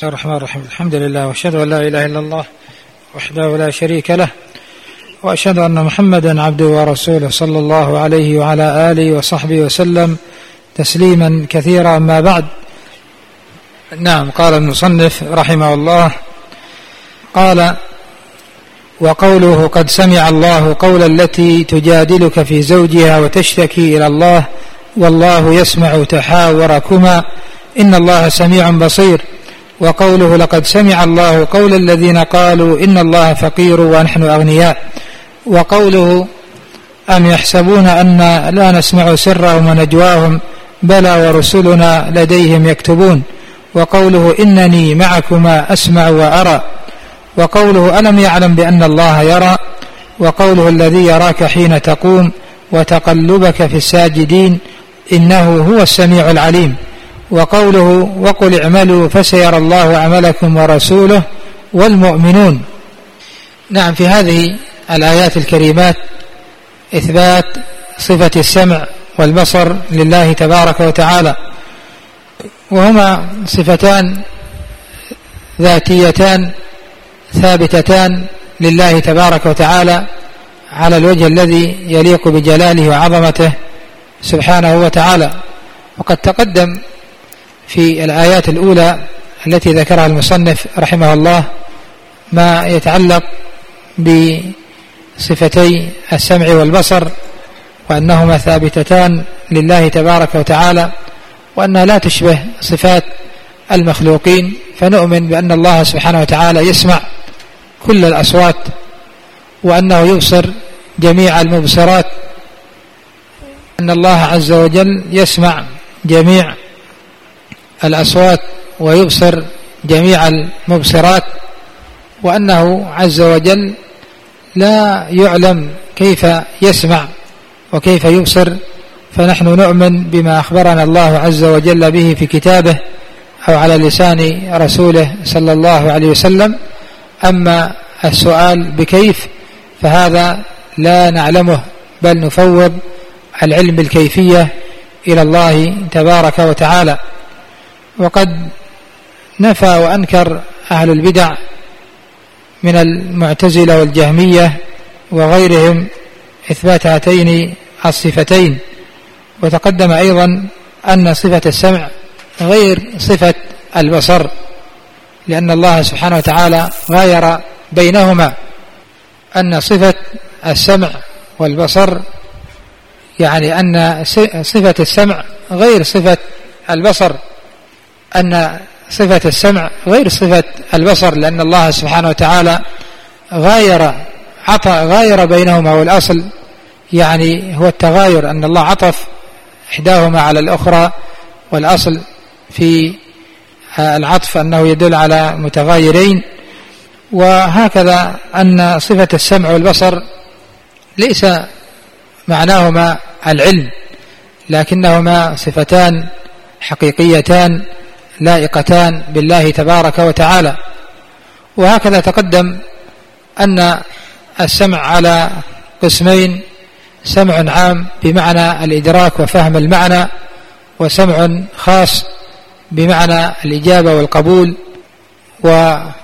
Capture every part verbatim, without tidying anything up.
بسم الله الرحمن الرحيم. الحمد لله وأشهد أن لا إله إلا الله وحده لا شريك له، وأشهد أن محمدا عبده ورسوله صلى الله عليه وعلى آله وصحبه وسلم تسليما كثيرا. أما بعد، نعم، قال المصنف رحمه الله، قال: وقوله قد سمع الله قول التي تجادلك في زوجها وتشتكي إلى الله والله يسمع تحاوركما إن الله سميع بصير. وقوله لقد سمع الله قول الذين قالوا إن الله فقير ونحن أغنياء. وقوله أم يحسبون أن لا نسمع سرهم ونجواهم بلى ورسلنا لديهم يكتبون. وقوله إنني معكما أسمع وأرى. وقوله ألم يعلم بأن الله يرى. وقوله الذي يراك حين تقوم وتقلبك في الساجدين إنه هو السميع العليم. وقوله وقل اعملوا فسيرى الله عملكم ورسوله والمؤمنون. نعم، في هذه الآيات الكريمات إثبات صفة السمع والبصر لله تبارك وتعالى، وهما صفتان ذاتيتان ثابتتان لله تبارك وتعالى على الوجه الذي يليق بجلاله وعظمته سبحانه وتعالى. وقد تقدم في الآيات الأولى التي ذكرها المصنف رحمه الله ما يتعلق بصفتي السمع والبصر، وأنهما ثابتتان لله تبارك وتعالى، وأنها لا تشبه صفات المخلوقين، فنؤمن بأن الله سبحانه وتعالى يسمع كل الأصوات، وأنه يبصر جميع المبصرات، أن الله عز وجل يسمع جميع الأصوات ويبصر جميع المبصرات، وأنه عز وجل لا يعلم كيف يسمع وكيف يبصر، فنحن نؤمن بما أخبرنا الله عز وجل به في كتابه أو على لسان رسوله صلى الله عليه وسلم. أما السؤال بكيف فهذا لا نعلمه، بل نفوض العلم بالكيفية إلى الله تبارك وتعالى. وقد نفى وأنكر أهل البدع من المعتزلة والجهمية وغيرهم إثبات هاتين الصفتين. وتقدم أيضا أن صفة السمع غير صفة البصر، لأن الله سبحانه وتعالى غاير بينهما، أن صفة السمع والبصر يعني أن صفة السمع غير صفة البصر، أن صفة السمع غير صفة البصر، لأن الله سبحانه وتعالى غاير عطى غاير بينهما، والأصل يعني هو التغاير، أن الله عطف إحداهما على الأخرى، والأصل في العطف أنه يدل على متغايرين. وهكذا أن صفة السمع والبصر ليس معناهما العلم، لكنهما صفتان حقيقيتان لائقتان بالله تبارك وتعالى. وهكذا تقدم أن السمع على قسمين: سمع عام بمعنى الإدراك وفهم المعنى، وسمع خاص بمعنى الإجابة والقبول، ويعني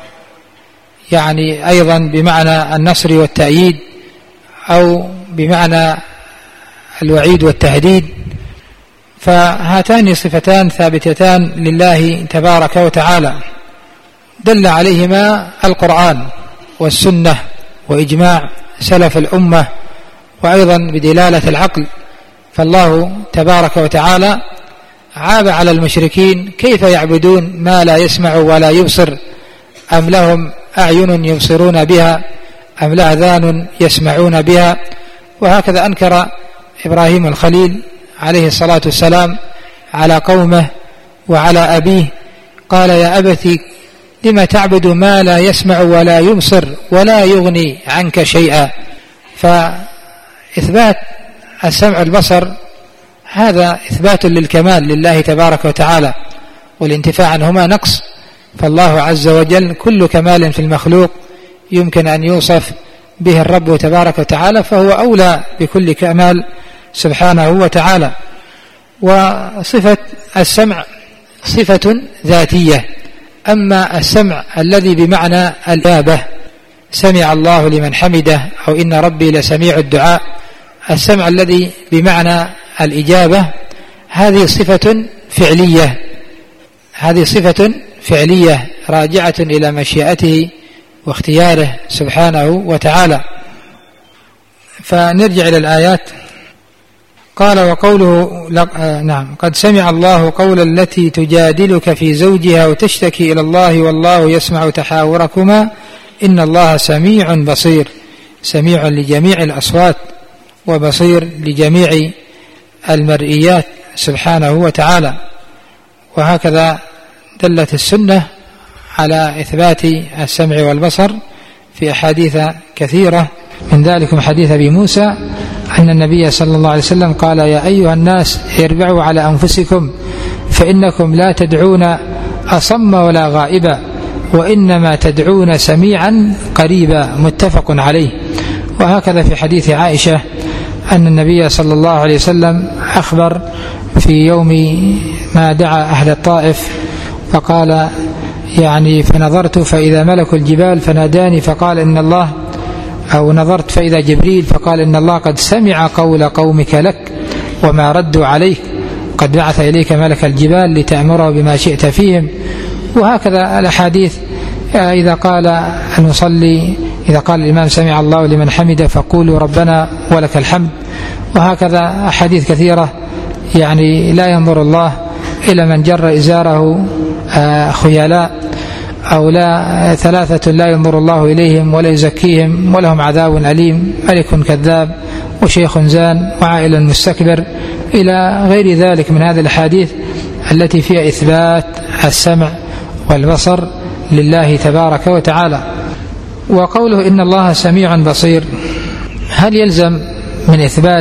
أيضا بمعنى النصر والتأييد، أو بمعنى الوعيد والتهديد. فهاتان صفتان ثابتتان لله تبارك وتعالى دل عليهما القرآن والسنة وإجماع سلف الأمة، وأيضا بدلالة العقل. فالله تبارك وتعالى عاب على المشركين: كيف يعبدون ما لا يسمع ولا يبصر، أم لهم أعين يبصرون بها أم لا آذان يسمعون بها. وهكذا أنكر إبراهيم الخليل عليه الصلاة والسلام على قومه وعلى أبيه، قال: يا أبت لم تعبد ما لا يسمع ولا يبصر ولا يغني عنك شيئا. فإثبات السمع والبصر هذا إثبات للكمال لله تبارك وتعالى، والانتفاع عنهما نقص، فالله عز وجل كل كمال في المخلوق يمكن أن يوصف به الرب تبارك وتعالى، فهو أولى بكل كمال سبحانه وتعالى. وصفة السمع صفة ذاتية أما السمع الذي بمعنى الإجابة، سمع الله لمن حمده، أو إن ربي لسميع الدعاء، السمع الذي بمعنى الإجابة هذه صفة فعلية، هذه صفة فعلية راجعة إلى مشيئته واختياره سبحانه وتعالى. فنرجع إلى الآيات. قال وقوله نعم قد سمع الله قول التي تجادلك في زوجها وتشتكي إلى الله والله يسمع تحاوركما إن الله سميع بصير، سميع لجميع الأصوات وبصير لجميع المرئيات سبحانه وتعالى. وهكذا دلت السنة على إثبات السمع والبصر في أحاديث كثيرة، من ذلك حديث أبي موسى أن النبي صلى الله عليه وسلم قال يا أيها الناس اربعوا على أنفسكم فإنكم لا تدعون أصم ولا غائبا وإنما تدعون سميعا قريبا، متفق عليه. وهكذا في حديث عائشة أن النبي صلى الله عليه وسلم أخبر في يوم ما دعا أهل الطائف فقال يعني فنظرت فإذا ملك الجبال فناداني فقال إن الله، أو نظرت فإذا جبريل فقال إن الله قد سمع قول قومك لك وما ردوا عليك، قد بعث إليك ملك الجبال لتأمره بما شئت فيهم. وهكذا الأحاديث إذا قال المصلي إذا قال الإمام سمع الله لمن حمده فقولوا ربنا ولك الحمد. وهكذا أحاديث كثيرة يعني لا ينظر الله إلى من جر إزاره خيلاء، أو لا ثلاثة لا ينظر الله إليهم ولا يزكيهم ولهم عذاب أليم، ملك كذاب وشيخ زان وعائل مستكبر، إلى غير ذلك من هذه الأحاديث التي فيها إثبات السمع والبصر لله تبارك وتعالى. وقوله إن الله سميع بصير، هل يلزم من إثبات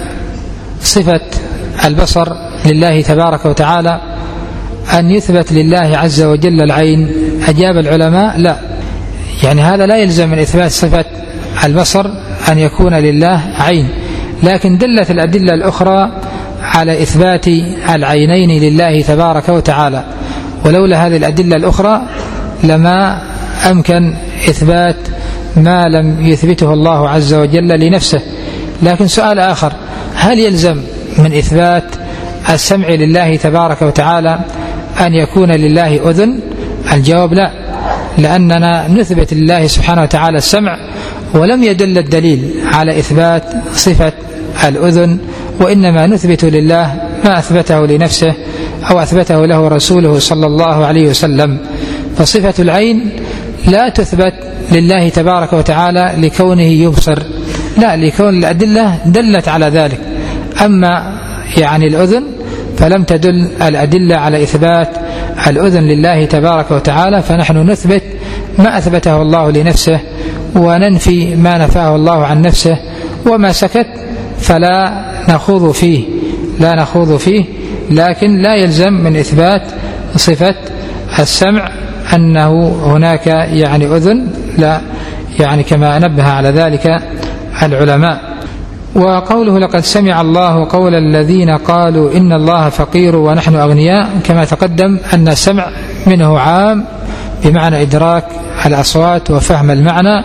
صفة البصر لله تبارك وتعالى أن يثبت لله عز وجل العين؟ أجاب العلماء لا، يعني هذا لا يلزم من إثبات صفة البصر أن يكون لله عين، لكن دلت الأدلة الأخرى على إثبات العينين لله تبارك وتعالى، ولولا هذه الأدلة الأخرى لما أمكن إثبات ما لم يثبته الله عز وجل لنفسه. لكن سؤال آخر، هل يلزم من إثبات السمع لله تبارك وتعالى أن يكون لله أذن؟ الجواب لا، لأننا نثبت لله سبحانه وتعالى السمع ولم يدل الدليل على إثبات صفة الأذن، وإنما نثبت لله ما أثبته لنفسه أو أثبته له رسوله صلى الله عليه وسلم. فصفة العين لا تثبت لله تبارك وتعالى لكونه يبصر، لا، لكون الأدلة دلت على ذلك. أما يعني الأذن فلم تدل الأدلة على إثبات الأذن لله تبارك وتعالى، فنحن نثبت ما أثبته الله لنفسه وننفي ما نفاه الله عن نفسه، وما سكت فلا نخوض فيه لا نخوض فيه لكن لا يلزم من إثبات صفة السمع أنه هناك يعني أذن، لا، يعني كما نبه على ذلك العلماء. وقوله لقد سمع الله قول الذين قالوا إن الله فقير ونحن أغنياء، كما تقدم أن السمع منه عام بمعنى إدراك الأصوات وفهم المعنى،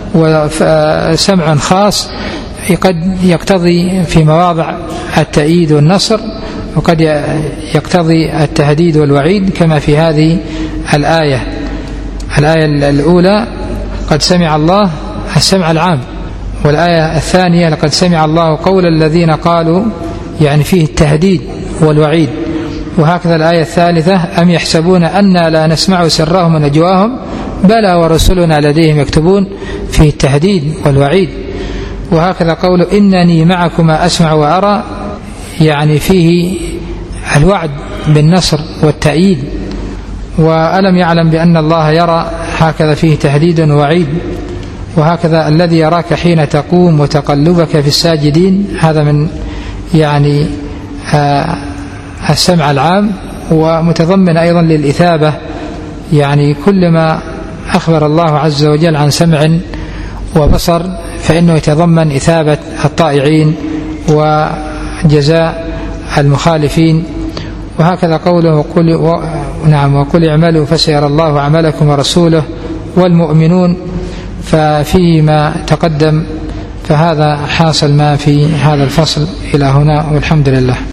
وسمع خاص قد يقتضي في مواضع التأييد والنصر، وقد يقتضي التهديد والوعيد، كما في هذه الآية الآية الأولى قد سمع الله السمع العام، والآية الثانية لقد سمع الله قول الذين قالوا يعني فيه التهديد والوعيد. وهكذا الآية الثالثة أم يحسبون أننا لا نسمع سرهم ونجواهم بلى ورسلنا لديهم يكتبون، فيه التهديد والوعيد. وهكذا قوله إنني معكما أسمع وأرى، يعني فيه الوعد بالنصر والتأييد. وألم يعلم بأن الله يرى، هكذا فيه تهديد ووعيد. وهكذا الذي يراك حين تقوم وتقلبك في الساجدين، هذا من يعني آه السمع العام، ومتضمن أيضا للإثابة، يعني كل ما أخبر الله عز وجل عن سمع وبصر فإنه يتضمن إثابة الطائعين وجزاء المخالفين. وهكذا قوله قل نعم وقل اعملوا فسيرى الله عملكم ورسوله والمؤمنون. ففيما تقدم فهذا حاصل ما في هذا الفصل إلى هنا والحمد لله.